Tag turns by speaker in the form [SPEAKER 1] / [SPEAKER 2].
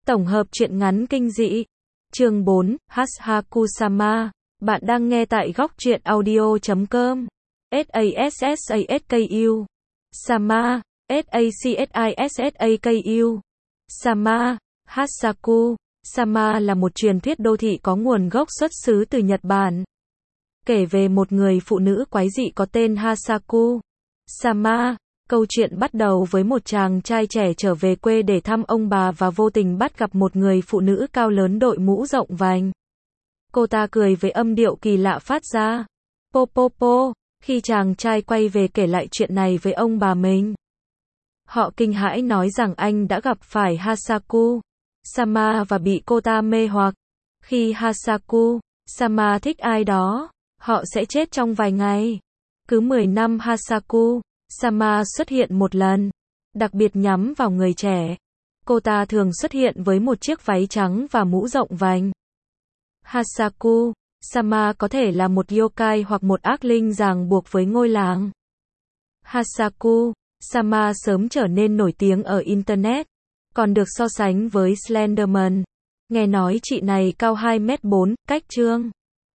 [SPEAKER 1] Tổng hợp truyện ngắn kinh dị. Chương 4, Hasaku-sama. Bạn đang nghe tại góc truyện audio.com. SASSASKU. Sama. SACSISSAKU. Sama. Hasaku. Sama là một truyền thuyết đô thị có nguồn gốc xuất xứ từ Nhật Bản. Kể về một người phụ nữ quái dị có tên Hasaku. Sama. Câu chuyện bắt đầu với một chàng trai trẻ trở về quê để thăm ông bà và vô tình bắt gặp một người phụ nữ cao lớn đội mũ rộng vành. Cô ta cười với âm điệu kỳ lạ phát ra. Po po po. Khi chàng trai quay về kể lại chuyện này với ông bà mình, họ kinh hãi nói rằng anh đã gặp phải Hasaku Sama và bị cô ta mê hoặc. Khi Hasaku Sama thích ai đó, họ sẽ chết trong vài ngày. Cứ 10 năm Hasaku Sama xuất hiện một lần, đặc biệt nhắm vào người trẻ. Cô ta thường xuất hiện với một chiếc váy trắng và mũ rộng vành. Hasaku Sama có thể là một yokai hoặc một ác linh ràng buộc với ngôi làng. Hasaku Sama sớm trở nên nổi tiếng ở Internet, còn được so sánh với Slenderman. Nghe nói chị này cao 2m4, cách chương.